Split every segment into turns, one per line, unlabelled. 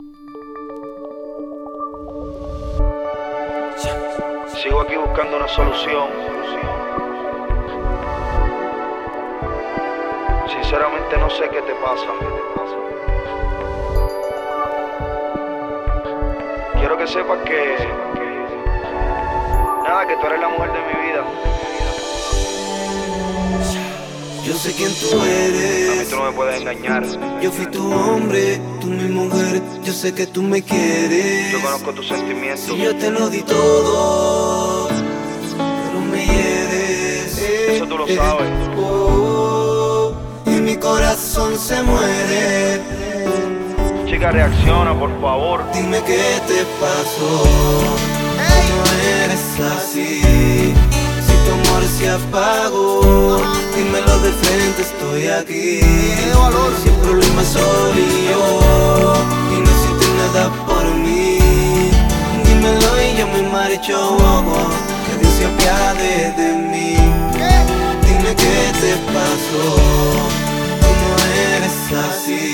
Sigo aquí buscando una solución. Sinceramente no sé qué te pasa. Quiero que sepas que que tú eres la mujer de mi vida.
Yo sé quién tú eres.
A mí tú no me puedes engañar.
Yo fui tu hombre, tú mi mujer. Yo sé que tú me quieres.
Yo conozco tus sentimientos.
Y yo te lo di todo, pero me hieres.
Eso tú lo sabes.
Y mi corazón se muere.
Chica, reacciona, por favor.
Dime qué te pasó. No eres así. Si tu amor se apagó, dímelo de frente, estoy aquí. Si el problema soy yo y no sientes nada por mí, dímelo y yo me marcho. Que Dios se apiade de mí. Dime qué te pasó. Tú no eres así.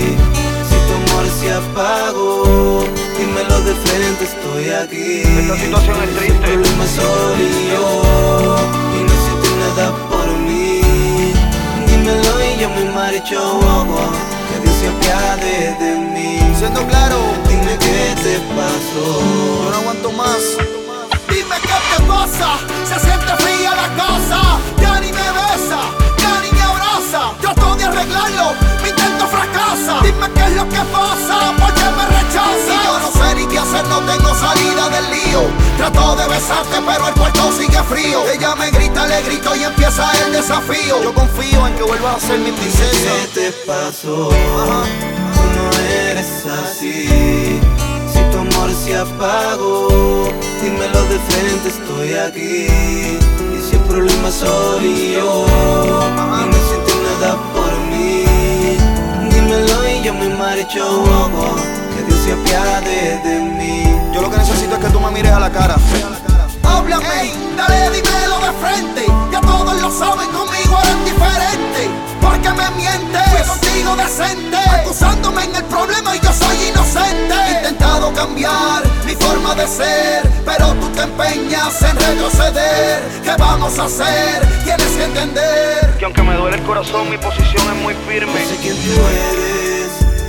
Si tu amor se apagó, dímelo de frente, estoy aquí.
Esta situación es triste.
El problema soy yo y no sientes nada por mí. Dímelo y yo me marcho. Que Dios se apiade de mí.
Siendo claro,
dime qué te pasó.
yo no aguanto más. Dime qué te pasa. Se siente fría la casa. Ya ni me besa, ya ni me abraza. Trato de arreglarlo, mi intento fracasa. Dime qué es lo que pasa, por qué me rechaza. Y yo no sé ni qué hacer, no tengo salida del lío. Trato de besarte pero el cuarto sigue frío. Ella me grita, le grito y empieza el desafío. Yo confío en que vuelvas a ser mi princesa.
¿Qué te pasó? Tú no eres así. Si tu amor se apagó, dímelo de frente, estoy aquí. Y si el problema soy yo y no sientes nada por mí, dímelo y yo me marcho. Que Dios se apiade de mí.
Yo lo que necesito es que tú me mires a la cara. Háblame, dale, dímelo de frente. Ya todos lo saben, conmigo eres diferente. ¿Por qué me mientes? Fui contigo decente, acusándome en el problema y yo soy inocente. He intentado cambiar mi forma de ser, pero tú te empeñas en retroceder. ¿Qué vamos a hacer? Tienes que entender
Que aunque me duele el corazón, mi posición es muy firme.
Yo sé quién tú eres.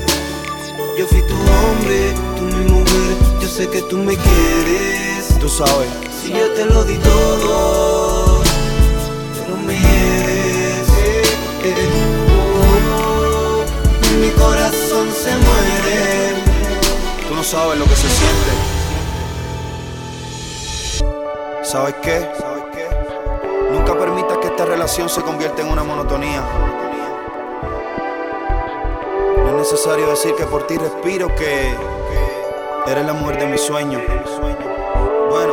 Yo fui tu hombre, tú mi mujer. Yo sé que tú me quieres.
Tú sabes.
Si yo te lo di todo, pero me hieres. Y mi corazón se muere.
Tú no sabes lo que se siente. ¿Sabes qué? Nunca permitas que esta relación se convierta en una monotonía. No es necesario decir que por ti respiro, que eres la mujer de mis sueños. Bueno,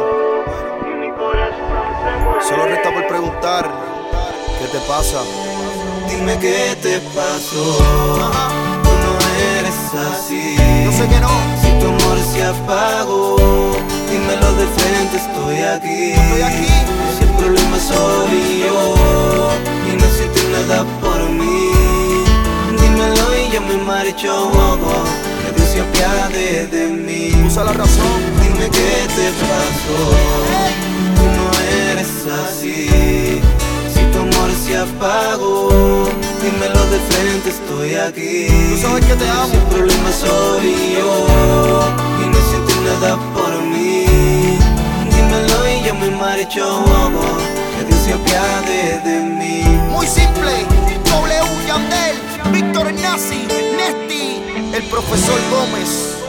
solo resta por preguntar ¿qué te pasa?
Dime qué te pasó. Tú no eres así.
Yo sé que no.
Si tu amor se apagó, dímelo de frente, estoy aquí.
Estoy aquí.
Si el problema soy yo y no sientes nada por mí, dímelo y yo me marcho. Que Dios se apiade de mí.
Usa la razón.
Dime qué te pasó. Tú no eres así. Si tu amor se apagó, dímelo de frente, estoy aquí.
Tú sabes que te amo.
Si el problema soy yo y no sientes nada por mí, dímelo y yo me marcho. Que Dios se apiade de mí.
Muy simple. W. Yandel, Víctor Nazi, Nesti, el profesor Gómez.